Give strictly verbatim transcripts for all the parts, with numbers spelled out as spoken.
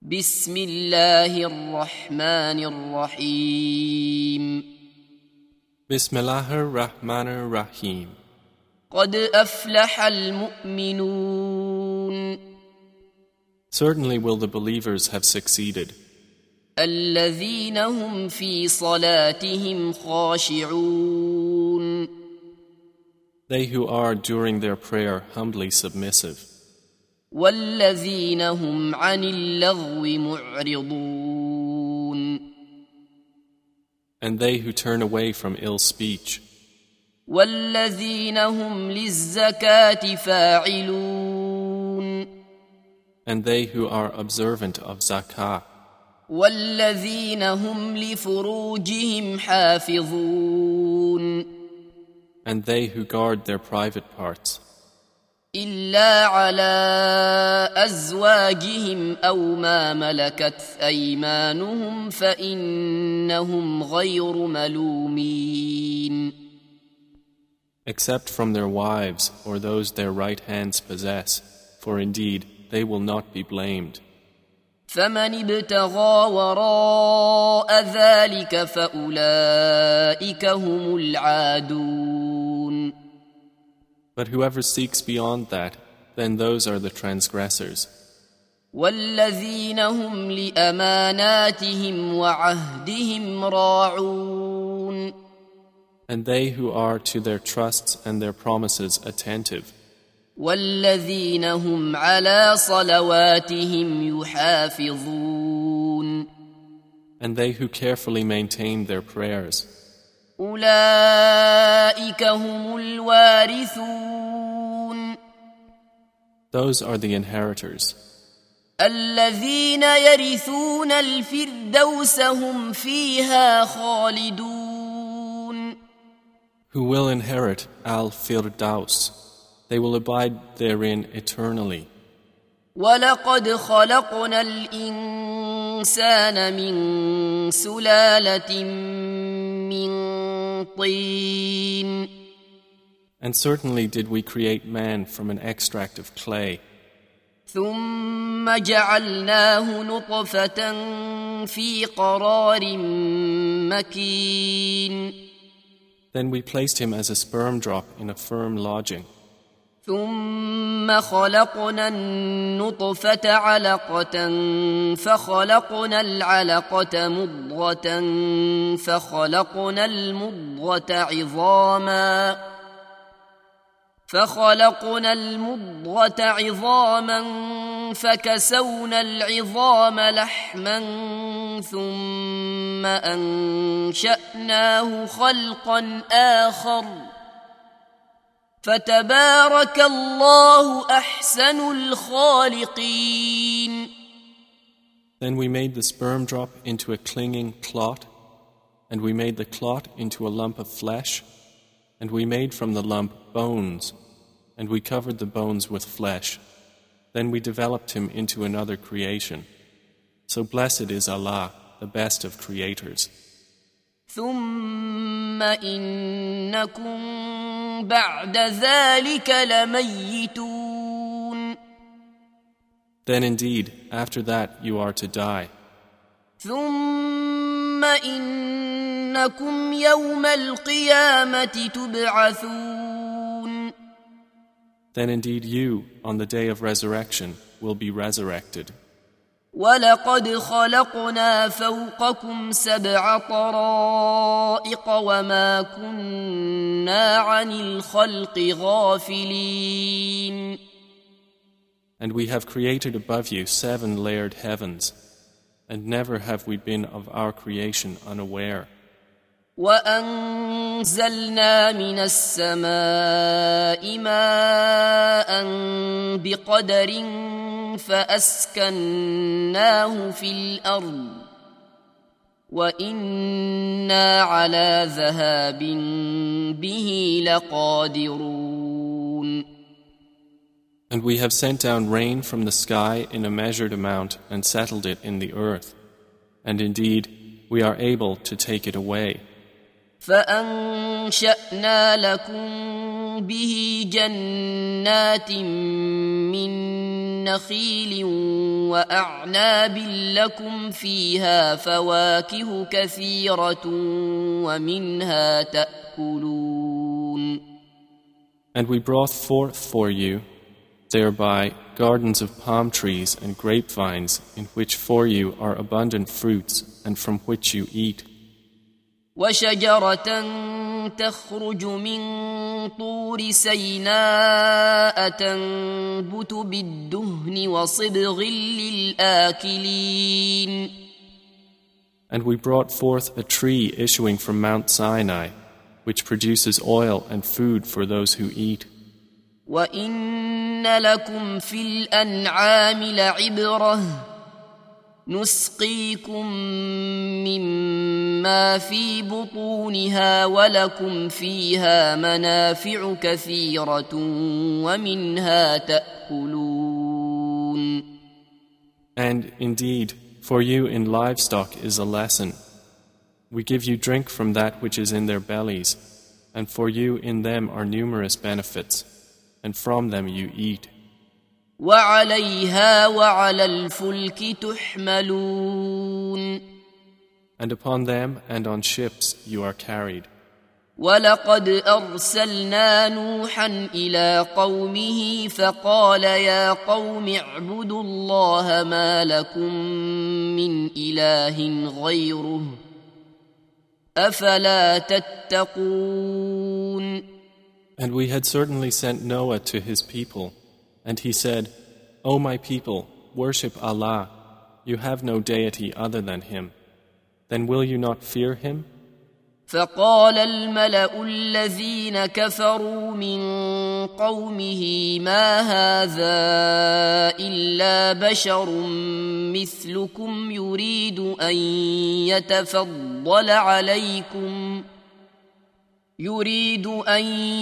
بسم الله الرحمن الرحيم Bismillahir Rahmanir Rahim. قد أفلح المؤمنون Certainly will the believers have succeeded. الذين هم في صلاتهم خاشعون They who are during their prayer humbly submissive. والذين هم عن اللغو معرضون And they who turn away from ill speech. والذين هم للزكاة فاعلون And they who are observant of zakah. والذين هم لفروجهم حافظون And they who guard their private parts. إلا على أزواجهم أو ما ملكت أيمانهم فإنهم غير ملومين Except from their wives or those their right hands possess, for indeed they will not be blamed. فمن ابتغى وراء ذلك فأولئك هم العادون But whoever seeks beyond that, then those are the transgressors. والذين هم لأماناتهم وعهدهم راعون And they who are to their trusts and their promises attentive. والذين هم على صلواتهم يحافظون And they who carefully maintain their prayers. أولئك هم الوارثون Those are the inheritors. الذين يرثون الفردوس هم فيها خالدون Who will inherit Al-Firdaus. They will abide therein eternally. ولقد خلقنا الإنسان من سلالة من طين And certainly did we create man from an extract of clay. ثم جعلناه نطفة في قرار مكين Then we placed him as a sperm drop in a firm lodging. ثم خلقنا النطفة علقة فخلقنا العلقة مضغة فخلقنا المضغة عظاما فخلقنا المضغة عظاما فكسونا العظام لحما ثم أنشأناه خلقا آخر فتبارك الله أحسن الخالقين. Then we made the sperm drop into a clinging clot, and we made the clot into a lump of flesh, and we made from the lump bones, and we covered the bones with flesh. Then we developed him into another creation. So blessed is Allah, the best of creators. ثم إنكم بعد ذلك لميتون Then indeed, after that you are to die. ثم إنكم يوم القيامة تبعثون Then indeed you, on the day of resurrection, will be resurrected. ولقد خلقنا فوقكم سبع طرائق وما كنا عن الخلق غافلين And we have created above you seven layered heavens, and never have we been of our creation unaware. وأنزلنا من السماء ماء بقدر فأسكناه في الأرض وإنا على ذهاب به لقادرون And we have sent down rain from the sky in a measured amount and settled it in the earth. And indeed, we are able to take it away. فأنشأنا لكم به جنات من نخيل وأعناب لكم فيها فواكه كثيرة ومنها تأكلون. And we brought forth for you thereby gardens of palm trees and grapevines, in which for you are abundant fruits and from which you eat. وشجرة تخرج من طور سيناء تنبت بالدهن وصبغ للآكلين. And we brought forth a tree issuing from Mount Sinai, which produces oil and food for those who eat. وَإِنَّ لَكُمْ فِي الْأَنْعَامِ لَعِبْرَةً نُسْقِيكُم مِّمَّا فِي بُطُونِهَا وَلَكُمْ فِيهَا مَنَافِعُ كَثِيرَةٌ وَمِنْهَا تَأْكُلُونَ. And indeed, for you in livestock is a lesson. We give you drink from that which is in their bellies, and for you in them are numerous benefits, and from them you eat. وَعَلَيْهَا وَعَلَى الْفُلْكِ تُحْمَلُونَ. And upon them and on ships you are carried. وَلَقَدْ أَرْسَلْنَا نُوحًا إِلَى قَوْمِهِ فَقَالَ يَا قَوْمِ اعْبُدُوا اللَّهَ مَا لَكُمْ مِنْ إِلَٰهٍ غَيْرُهُ أَفَلَا تَتَّقُونَ. And we had certainly sent Noah to his people, and he said, O my people, worship Allah, you have no deity other than Him. Then will you not fear Him? فقال الملأ الذين كفروا من قومه ما هذا إلا بشر مثلكم يريد أن يتفضل عليكم يريد أن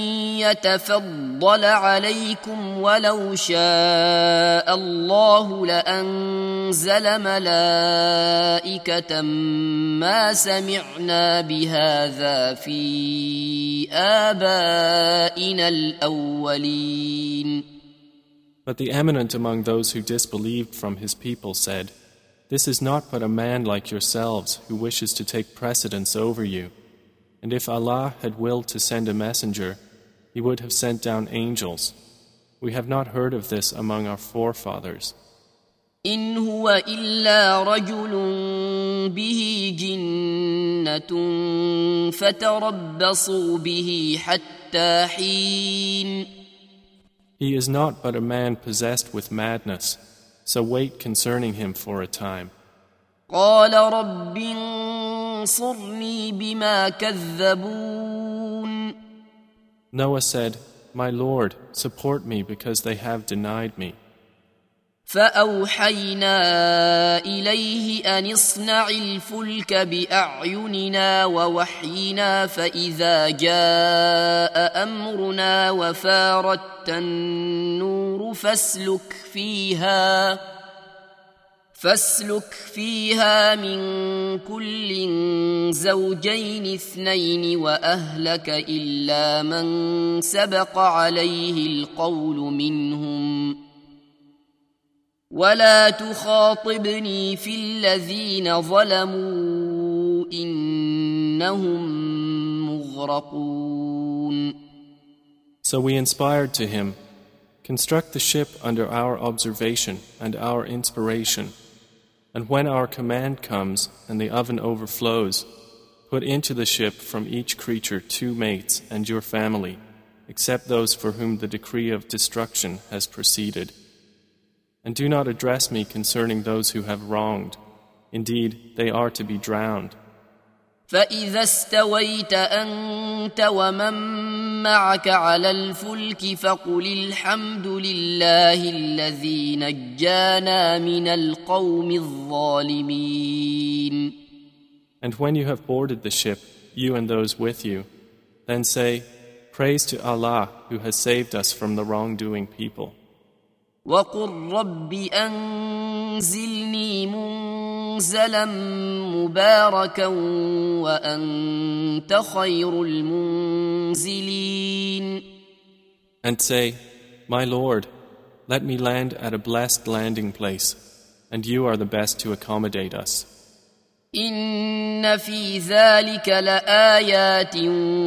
يتفضل عليكم ولو شاء الله لأنزل ملائكة ما سمعنا بهذا في آبائنا الأولين. But the eminent among those who disbelieved from his people said, This is not but a man like yourselves who wishes to take precedence over you. And if Allah had willed to send a messenger, He would have sent down angels. We have not heard of this among our forefathers. إن هو إلا رجل به جنة فتربصوا به حتى حين. He is not but a man possessed with madness, so wait concerning him for a time. قال رب انصرني بما كذبون. Noah said, My Lord, support me because they have denied me. فأوحينا إليه أن اصنع الفلك بأعيننا ووحينا فإذا جاء أمرنا وفارت النور فاسلك فيها فاسلك فيها من كل زوجين اثنين وأهلك إلا من سبق عليه القول منهم ولا تخاطبني في الذين ظلموا إنهم مغرقون. So we inspired to him, Construct the ship under our observation and our inspiration. And when our command comes and the oven overflows, put into the ship from each creature two mates and your family, except those for whom the decree of destruction has proceeded. And do not address me concerning those who have wronged. Indeed, they are to be drowned. فإذا استويت أنت ومن معك على الفلك فقل الحمد لله الذي نجانا من القوم الظالمين. And when you have boarded the ship, you and those with you, then say, Praise to Allah who has saved us from the wrongdoing people. وقل رب أنزلني منزلا مباركا وأنت خير المنزلين. And say, My Lord, let me land at a blessed landing place, and you are the best to accommodate us. إن في ذلك لآيات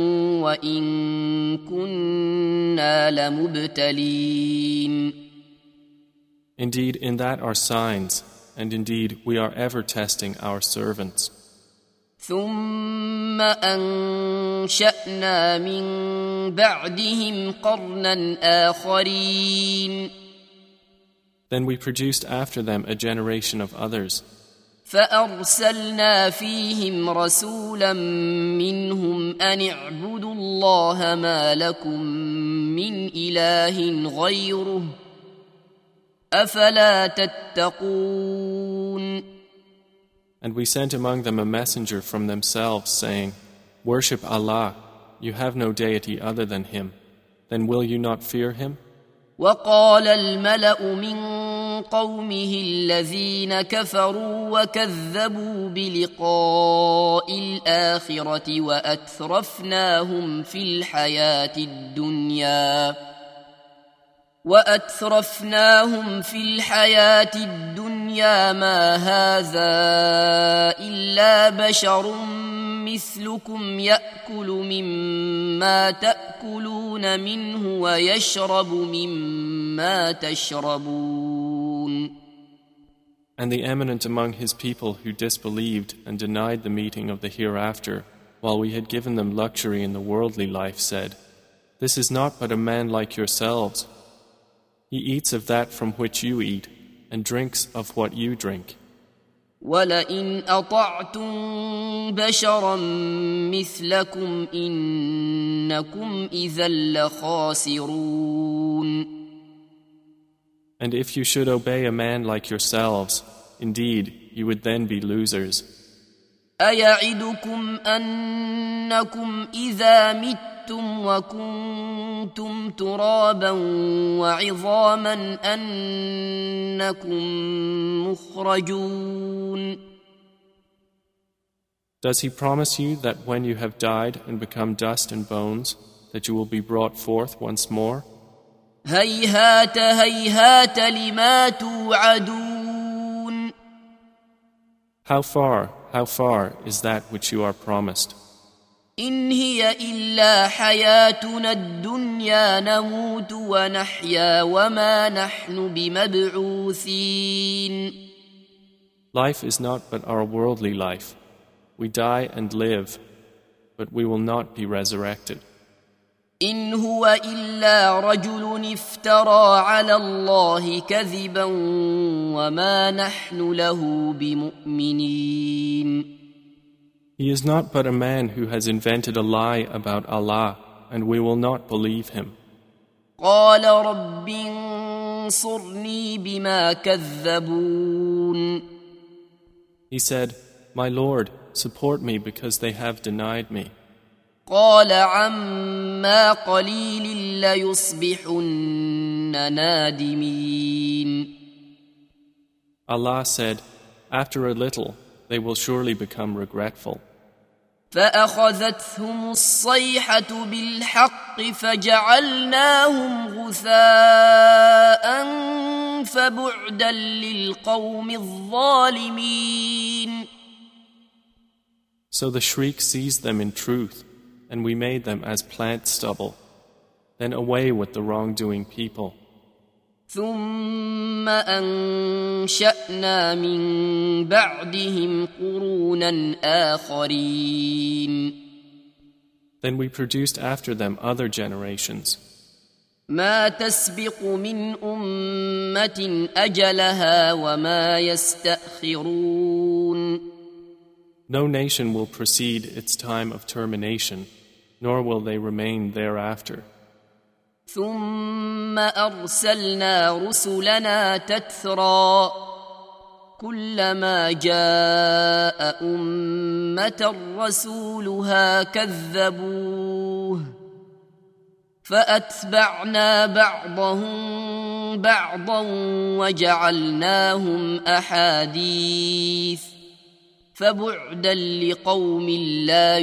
وإن كنا لمبتلين. Indeed, in that are signs, and indeed we are ever testing our servants. ثم أنشأنا من بعدهم قرنا آخرين. Then we produced after them a generation of others. فأرسلنا فيهم رسولا منهم أن اعبدوا الله ما لكم من إله غيره أفلا تتقون. And we sent among them a messenger from themselves, saying, Worship Allah, you have no deity other than Him. Then will you not fear Him? وقال الملأ من قومه الذين كفروا وكذبوا بلقاء الآخرة وأترفناهم في الحياة الدنيا وأترفناهم في الحياة الدنيا ما هذا إلا بشر مثلكم يأكل مما تأكلون منه ويشرب مما تشربون. And the eminent among his people who disbelieved and denied the meeting of the hereafter, while we had given them luxury in the worldly life, said, This is not but a man like yourselves. He eats of that from which you eat, and drinks of what you drink. وَلَئِنْ أَطَعْتُمْ بَشَرًا مِثْلَكُمْ إِنَّكُمْ إِذًا لَخَاسِرُونَ. And if you should obey a man like yourselves, indeed, you would then be losers. أَيَعِدُكُمْ أَنَّكُمْ إِذَا مِتُّمْ وَكُنْتُمْ تُرَابًا وَعِظَامًا أَنَّكُمْ مُخْرَجُونَ. Does he promise you that when you have died and become dust and bones, that you will be brought forth once more? هَيْهَاتَ هَيْهَاتَ لِمَا تُوعَدُونَ. How far, how far is that which you are promised? إن هي إلا حياتنا الدنيا نموت ونحيا وما نحن بمبعوثين. Life is not but our worldly life. We die and live, but we will not be resurrected. إن هو إلا رجل افترى على الله كذبا وما نحن له بمؤمنين. He is not but a man who has invented a lie about Allah, and we will not believe him. قال رب انصرني بما كذبون. He said, My Lord, support me because they have denied me. قال عما قليل ليصبحن نادمين. Allah said, After a little, they will surely become regretful. فأخذتهم الصيحة بالحق فجعلناهم غثاء فبعدا للقوم الظالمين. So the shriek seized them in truth, and we made them as plant stubble. Then away with the wrongdoing people. ثم أنشأنا من بعدهم قرونا آخرين. Then we produced after them other generations. ما تسبق من أمة أجلها وما يستأخرون. No nation will precede its time of termination, nor will they remain thereafter. ثم أرسلنا رسلنا تترى كلما جاء أمة رسولها كذبوه فأتبعنا بعضهم بعضا وجعلناهم أحاديث فبعدا لقوم لا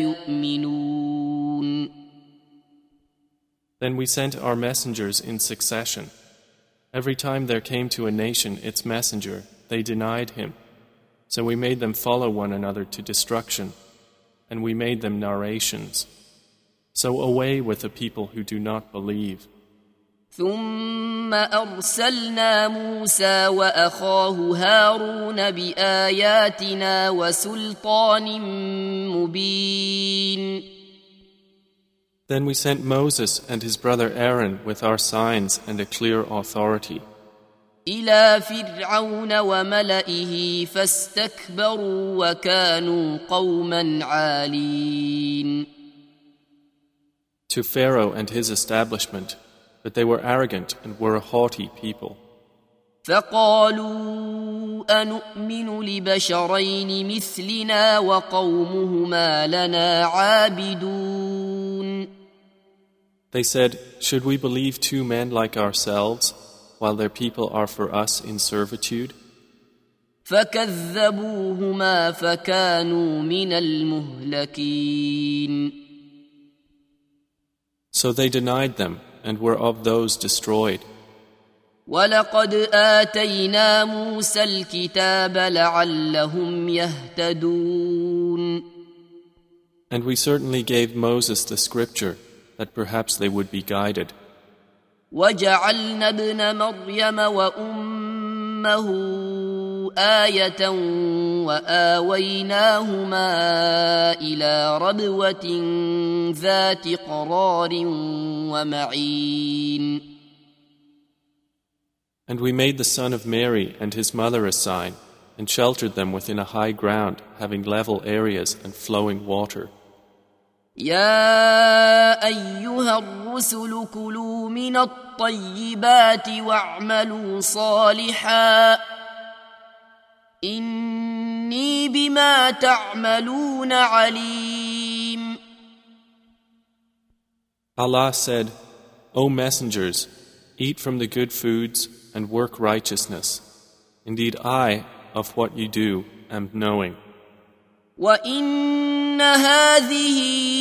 يؤمنون. Then we sent our messengers in succession, Every time there came to a nation its messenger, they denied him. So we made them follow one another to destruction, and we made them narrations. So away with the people who do not believe. ثم أرسلنا موسى وأخاه هارون بآياتنا وسلطان مبين. Then we sent Moses and his brother Aaron with our signs and a clear authority إلى فرعون وملئه فاستكبروا وكانوا قوما عالين. to Pharaoh and his establishment, but they were arrogant and were a haughty people. فقالوا أنؤمن لبشرين مثلنا وقومهما لنا عابدون. They said, should we believe two men like ourselves, while their people are for us in servitude? فكذبوهما فكانوا من المهلكين. So they denied them and were of those destroyed. ولقد آتينا موسى الكتاب لعلهم يهتدون. And we certainly gave Moses the scripture, that perhaps they would be guided. وجعلنا ابن مريم وأمه آية وآويناهما إلى ربوة ذات قرار ومعين. And we made the son of Mary and his mother a sign, and sheltered them within a high ground, having level areas and flowing water. يا أيها الرسل كلوا من الطيبات واعملوا صالحا إني بما تعملون عليم. Allah said, O messengers, eat from the good foods and work righteousness. Indeed, I, of what you do, am knowing. وَإِنَّ هَذِهِ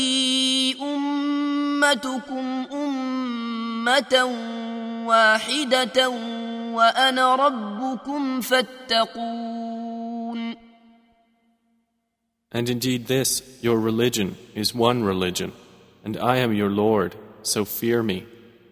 أُمَّتُكُمْ أُمَّةً وَاحِدَةً وَأَنَا رَبُّكُمْ فَاتَّقُونِ. And indeed this, your religion, is one religion, and I am your Lord, so fear me.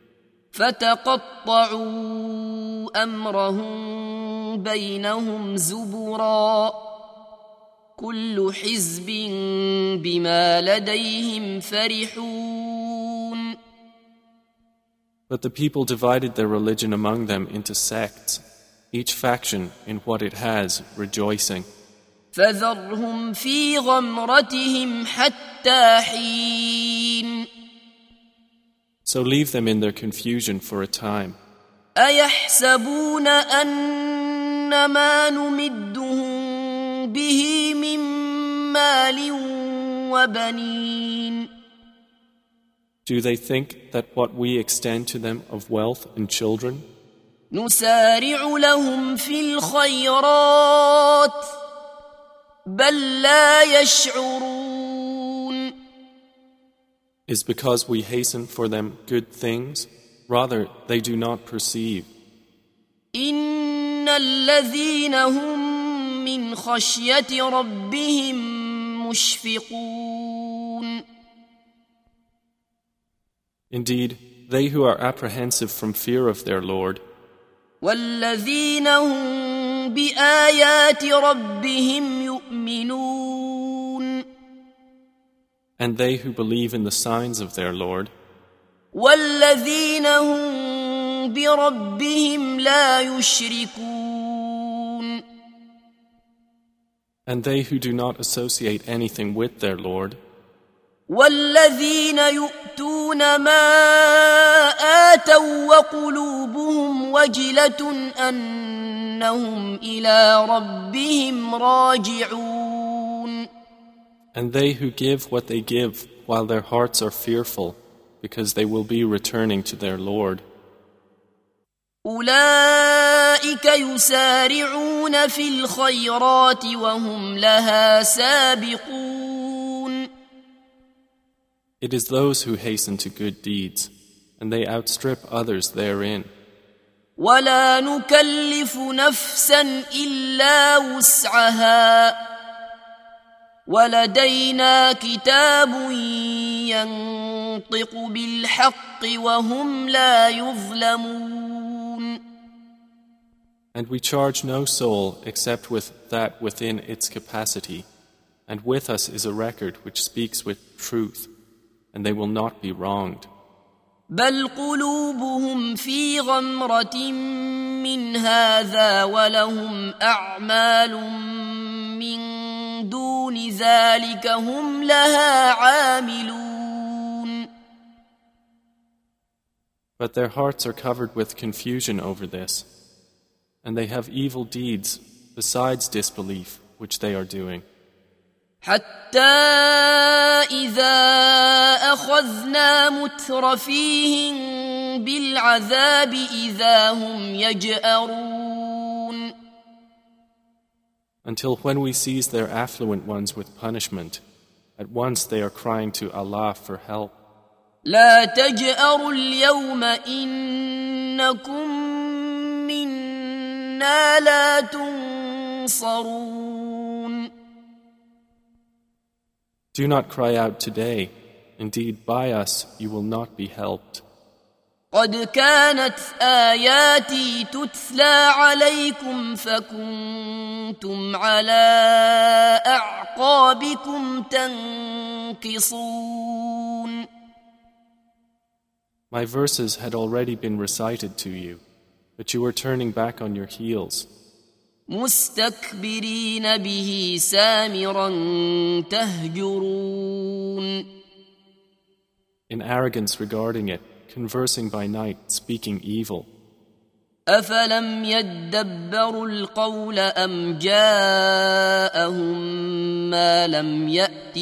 فَتَقَطَّعُوا أَمْرَهُم بَيْنَهُمْ زُبُرًا كل حزب بما لديهم فرحون. But the people divided their religion among them into sects, each faction in what it has, rejoicing. فذرهم في غمرتهم حتى حين. So leave them in their confusion for a time. أيحسبون أن ما نمدهم به من مال وبنين. Do they think that what we extend to them of wealth and children نسارع لهم في الخيرات بل لا يشعرون. is because we hasten for them good things? Rather, they do not perceive. إن الذين هم من خشية ربهم مشفقون. Indeed, they who are apprehensive from fear of their Lord, والذين هم بآيات ربهم يؤمنون. and they who believe in the signs of their Lord, والذين هم بربهم لا يشركون. and they who do not associate anything with their Lord, والذين يؤتون ما آتوا وقلوبهم وجلة أنهم إلى ربهم راجعون. and they who give what they give while their hearts are fearful, because they will be returning to their Lord. أولئك يسارعون في الخيرات وهم لها سابقون. It is those who hasten to good deeds, and they outstrip others therein. ولا نكلف نفسا إلا وسعها ولدينا كتاب ينطق بالحق وهم لا يظلمون. And we charge no soul except with that within its capacity, and with us is a record which speaks with truth, and they will not be wronged. بل قلوبهم في غمرة من هذا ولهم أعمال من دون ذلك هم لها عاملون. But their hearts are covered with confusion over this, and they have evil deeds besides disbelief which they are doing. حتى إذا أخذنا مترفيهم بالعذاب إذا هم يجأرون. Until when we seize their affluent ones with punishment, at once they are crying to Allah for help. لا تجأروا اليوم إنكم منا لا تنصرون. Do not cry out today. Indeed, by us you will not be helped. قد كانت آياتي تتلى عليكم فكنتم على أعقابكم تنكصون. My verses had already been recited to you, but you were turning back on your heels. مستكبرين به سامرا تهجرون. In arrogance regarding it, conversing by night, speaking evil. أفلم يدبروا القول أم جاءهم ما لم يأت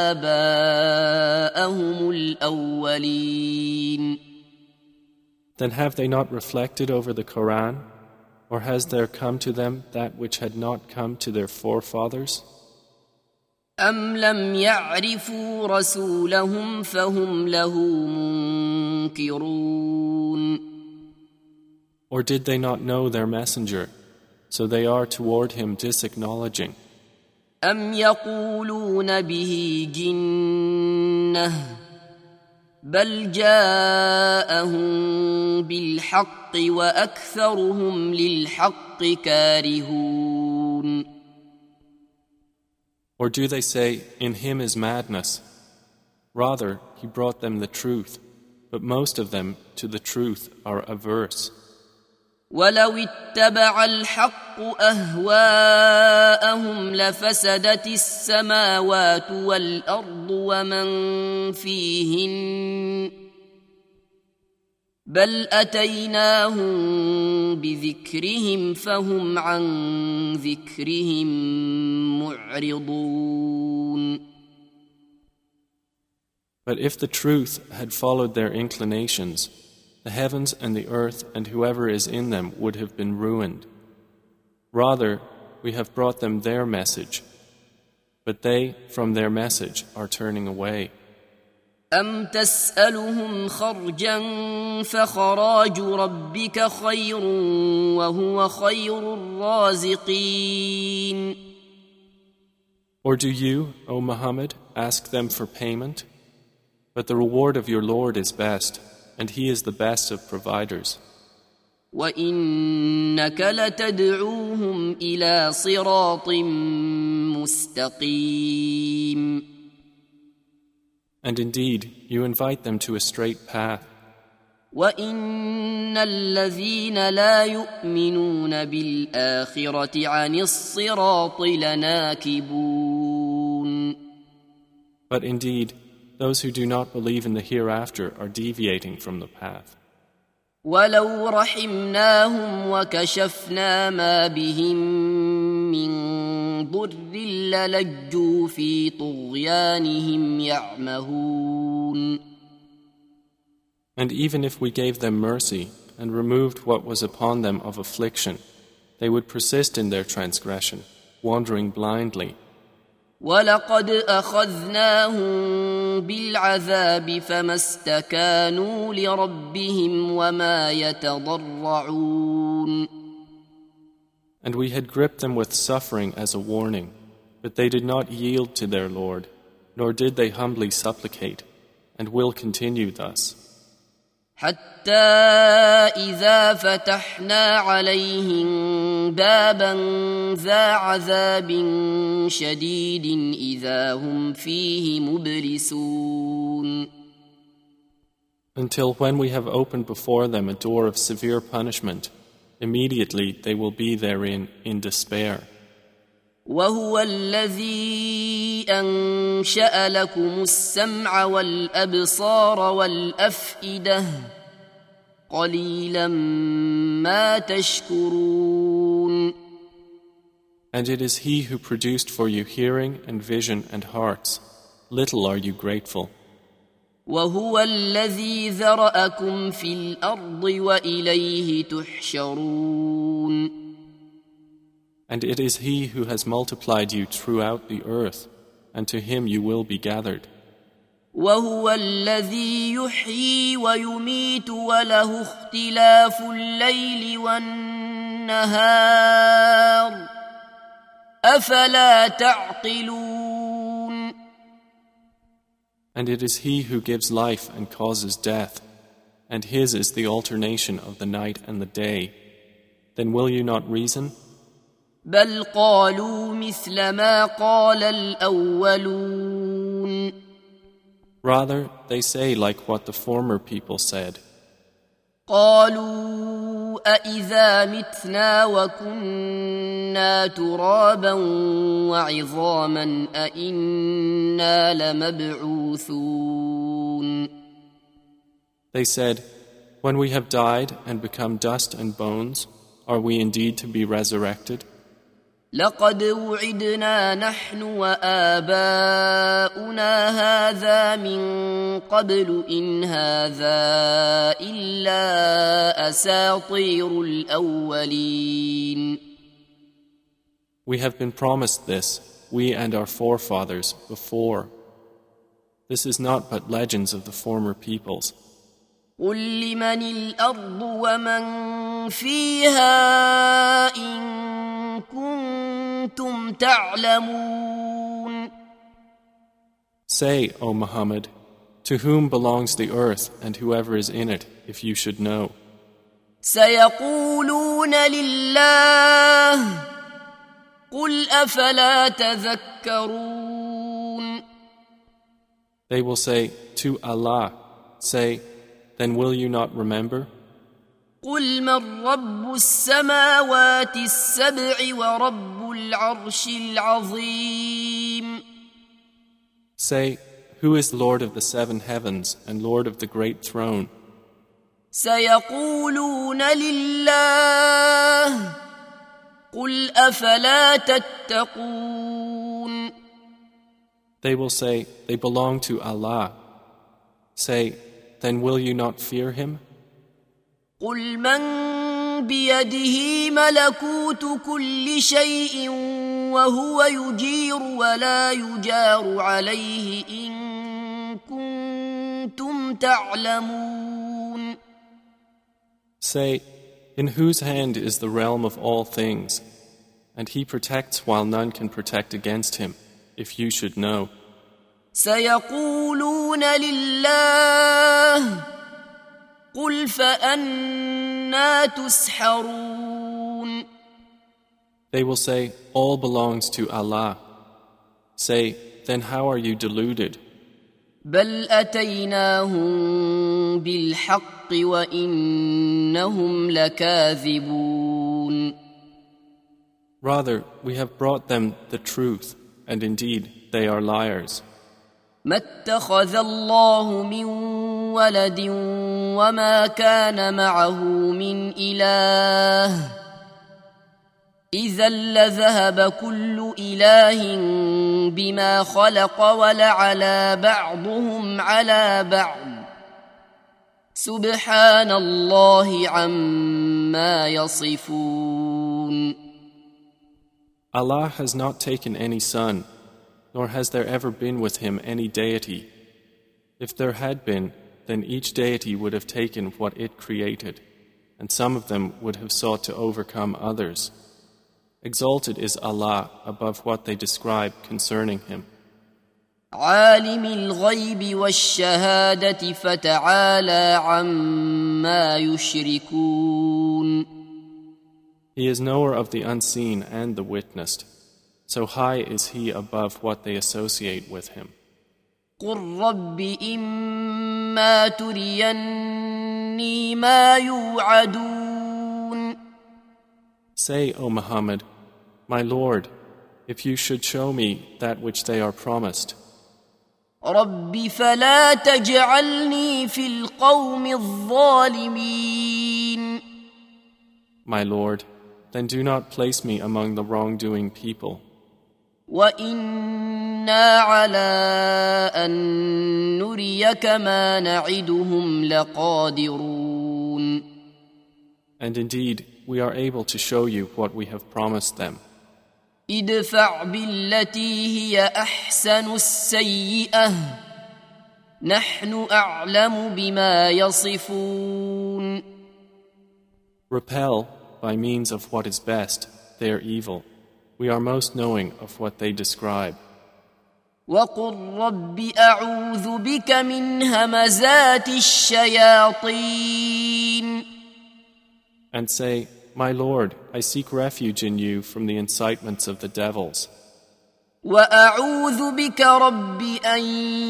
آباءهم الأولين. Then have they not reflected over the Quran? Or has there come to them that which had not come to their forefathers? أم لم يعرفوا رسولهم فهم له منكرون. Or did they not know their messenger, so they are toward him disacknowledging? أم يقولون به جنة بل جاءهم بالحق وأكثرهم للحق كارهون. Or do they say, in him is madness? Rather, he brought them the truth, but most of them to the truth are averse. ولو اتبع الحق أهواءهم لفسدت السماوات والأرض ومن فيهن بل أتيناهم بذكرهم فهم عن ذكرهم معرضون. But if the truth had followed their inclinations, the heavens and the earth and whoever is in them would have been ruined. Rather, we have brought them their message, but they, from their message, are turning away. أم تسألهم خرجا فخراج ربك خير وهو خير الرازقين. Or do you, O Muhammad, ask them for payment? But the reward of your Lord is best, and He is the best of providers. وإنك لتدعوهم إلى صراط مستقيم. And indeed, you invite them to a straight path. وإن الذين لا يؤمنون بالآخرة عن الصراط لناكبون. But indeed, those who do not believe in the hereafter are deviating from the path. ولو رحمناهم وكشفنا ما بهم من ضر للجوا في طغيانهم يعمهون. And even if we gave them mercy and removed what was upon them of affliction, they would persist in their transgression, wandering blindly. ولقد أخذناهم بالعذاب فما استكانوا لربهم وما يتضرعون. And we had gripped them with suffering as a warning, but they did not yield to their Lord, nor did they humbly supplicate, and will continue thus. حتى إذا فتحنا عليهم بابا ذا عذاب شديد إذا هم فيه مبلسون. Until when we have opened before them a door of severe punishment, immediately they will be therein in despair. وهو الذي أنشأ لكم السمع والأبصار والأفئدة قليلا ما تشكرون. And it is He who produced for you hearing and vision and hearts. Little are you grateful. وهو الذي ذرأكم في الأرض وإليه تحشرون. And it is He who has multiplied you throughout the earth, and to Him you will be gathered. وهو الذي يحيي ويميت وله اختلاف الليل والنهار أفلا تعقلون. And it is He who gives life and causes death, and His is the alternation of the night and the day. Then will you not reason? بل قالوا مثل ما قال الأولون. Rather, they say like what the former people said. قالوا أإذا متنا وكنا ترابا وعظاما أإنا لمبعوثون. They said, when we have died and become dust and bones, are we indeed to be resurrected? لقد وعدنا نحن وآباؤنا هذا من قبل إن هذا إلا أساطير الأولين. We have been promised this, we and our forefathers, before. This is not but legends of the former peoples. قل لمن الأرض ومن فيها إن كنتم تعلمون. Say, O Muhammad, to whom belongs the earth and whoever is in it, if you should know. سيقولون لله قل أفلا تذكرون. They will say, to Allah. Say, then will you not remember? قل من رب السماوات السبع ورب العرش العظيم. Say, who is Lord of the seven heavens and Lord of the great throne? سيقولون لله قل أفلا تتقون. They will say, they belong to Allah. Say, then will you not fear Him? قل من بيده ملكوت كل شيء وهو يجير ولا يجار عليه إن كنتم تعلمون. Say, in whose hand is the realm of all things, and He protects while none can protect against Him, if you should know. سيقولون لله قل فأنا تسحرون. They will say, all belongs to Allah. Say, then how are you deluded? بل أتيناهم بالحق وإنهم لكاذبون. Rather, we have brought them the truth, and indeed they are liars. ما اتخذ الله من ولد وما كان معه من إله إذا لذهب كل إله بما خلق ولعلى بعضهم على بعض سبحان الله عما يصفون. Allah has not taken any son, nor has there ever been with him any deity. If there had been, then each deity would have taken what it created, and some of them would have sought to overcome others. Exalted is Allah above what they describe concerning him. عالم الغيب والشهادة فتعالى عما يشركون. He is knower of the unseen and the witnessed, so high is he above what they associate with him. قل رب إما تريني ما يوعدون. Say, O Muhammad, my Lord, if you should show me that which they are promised. رب فلا تجعلني في القوم الظالمين. My Lord, then do not place me among the wrongdoing people. وإنا على أن نريك ما نعدهم لقادرون. And indeed, we are able to show you what we have promised them. ادفع بالتي هي أحسن السيئة نحن أعلم بما يصفون. Repel by means of what is best their evil. We are most knowing of what they describe. وقل رب أعوذ بك من همزات الشياطين. And say, My Lord, I seek refuge in you from the incitements of the devils. وأعوذ بك رب أن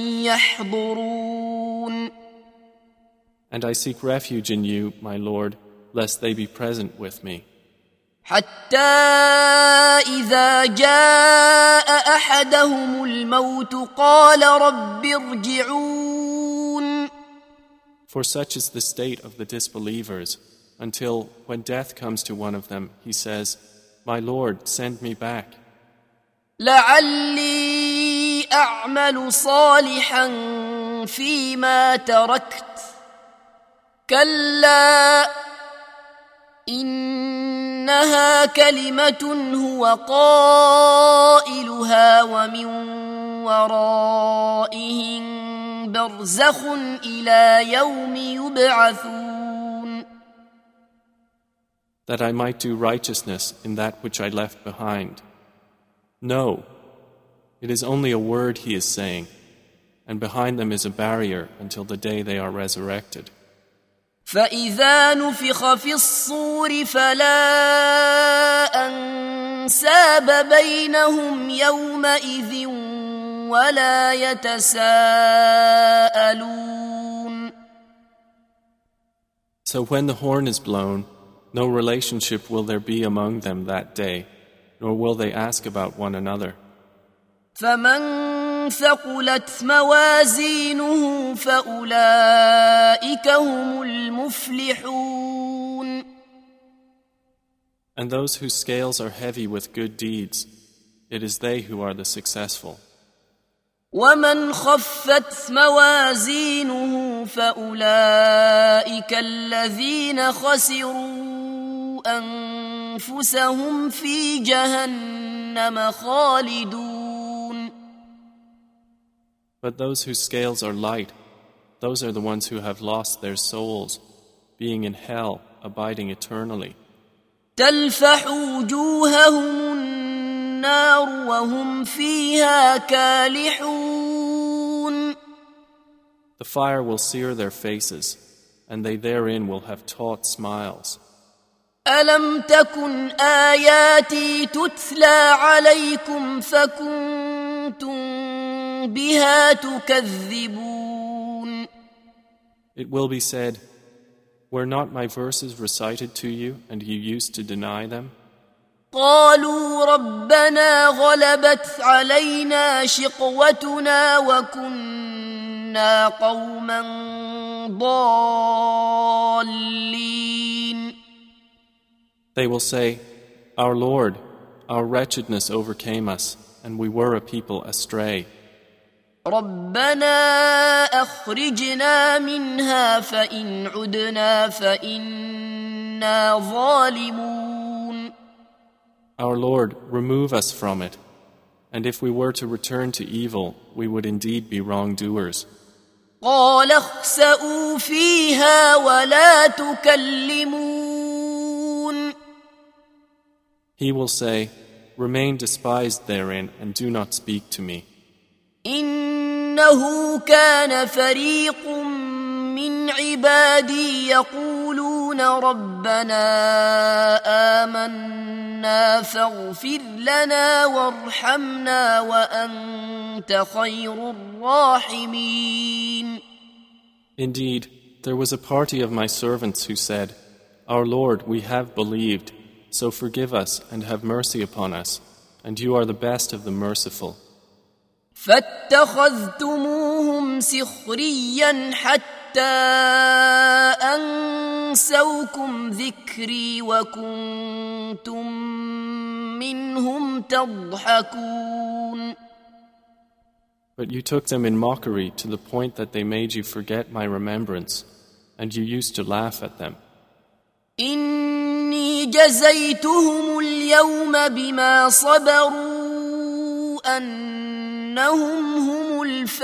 يحضرون. And I seek refuge in you, my Lord, lest they be present with me. حتى إذا جاء أحدهم الموت قال رب ارجعون. For such is the state of the disbelievers, until when death comes to one of them, he says, My Lord, send me back. لعلي أعمل صالحا فيما تركت كلا إنها كلمة هو قائلها ومن ورائهم برزخ إلى يوم يبعثون. That I might do righteousness in that which I left behind. No, it is only a word he is saying, and behind them is a barrier until the day they are resurrected. فإذا نفخ في الصور فلا أنساب بينهم يومئذ ولا يتساءلون. So when the horn is blown, no relationship will there be among them that day, nor will they ask about one another. فمن ثقلت موازينه فأولئك هم المفلحون. And those whose scales are heavy with good deeds, it is they who are the successful. ومن خفت موازينه فأولئك الذين خسروا أنفسهم في جهنم خالدون. But those whose scales are light, those are the ones who have lost their souls, being in hell, abiding eternally. تلفح وجوههم النار وهم فيها كالحون. The fire will sear their faces, and they therein will have taut smiles. ألم تكن آياتي تتلى عليكم فكنتم بها تكذبون. It will be said, Were not my verses recited to you, and you used to deny them? قالوا ربنا غلبت علينا شقوتنا وكنا قوما ضالين. They will say, Our Lord, our wretchedness overcame us, and we were a people astray. ربنا أخرجنا منها فإن عدنا فإنا ظالمون. Our Lord, remove us from it, And if we were to return to evil, we would indeed be wrongdoers. قال اخسئوا فيها ولا تكلمون. He will say, remain despised therein and do not speak to me. إنه كان فريق من عبادي يقولون ربنا آمنا فاغفر لنا وارحمنا وأنت خير الراحمين. Indeed, there was a party of my servants who said, Our Lord, we have believed, so forgive us and have mercy upon us, and you are the best of the merciful. فاتخذتموهم سخريا حتى أنسوكم ذكري وكنتم منهم تضحكون. But you took them in mockery to the point that they made you forget my remembrance, and you used to laugh at them. إني جزيتهم اليوم بما صبروا أنهم هم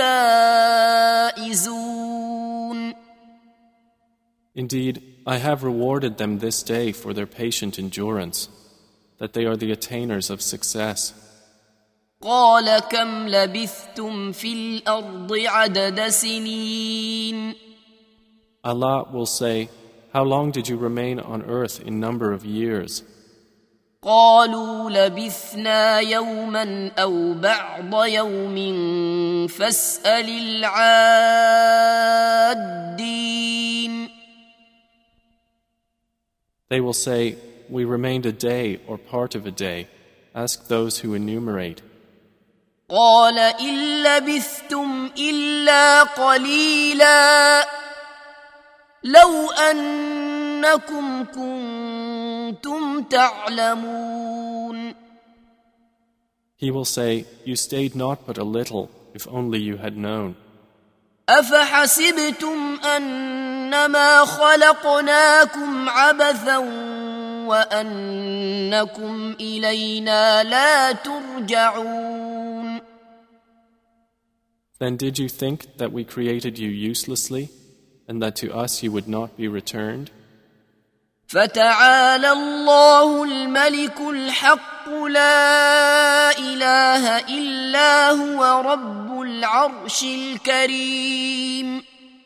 الفائزون. Indeed, I have rewarded them this day for their patient endurance, that they are the attainers of success. قال كم لبثتم في الأرض عدد سنين. Allah will say, How long did you remain on earth in number of years? قالوا لبثنا يوما أو بعض يوم فاسأل العادين. They will say, We remained a day or part of a day. Ask those who enumerate. قال إن لبثتم إلا قليلا لو أنكم كنتم تعلمون. He will say, You stayed not but a little, if only you had known. أفحسبتم أنما خلقناكم عبثا وأنكم إلينا لا ترجعون. Then did you think that we created you uselessly, and that to us you would not be returned? فتعالى الله الملك الحق لا إله إلا هو رب العرش الكريم.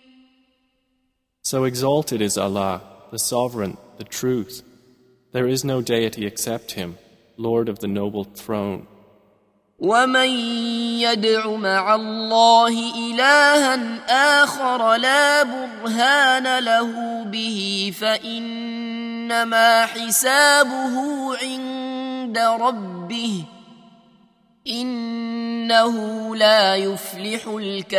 So exalted is Allah, the Sovereign, the Truth. There is no deity except Him, Lord of the noble throne. ومن يدع مع الله إلها آخر لا برهان له به فإنما حسابه عند ربه إنه لا يفلح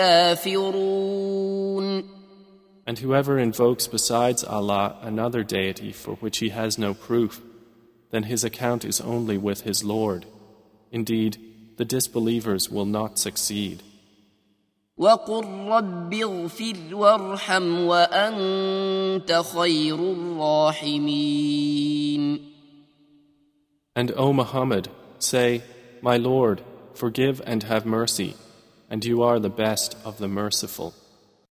الكافرون. And whoever invokes besides Allah another deity for which he has no proof, then his account is only with his Lord. Indeed, the disbelievers will not succeed. وَقُلْ رَبِّ اغْفِرْ وَارْحَمْ وَأَنْتَ خَيْرُ الرَّاحِمِينَ. And O Muhammad, say, My Lord, forgive and have mercy, and you are the best of the merciful.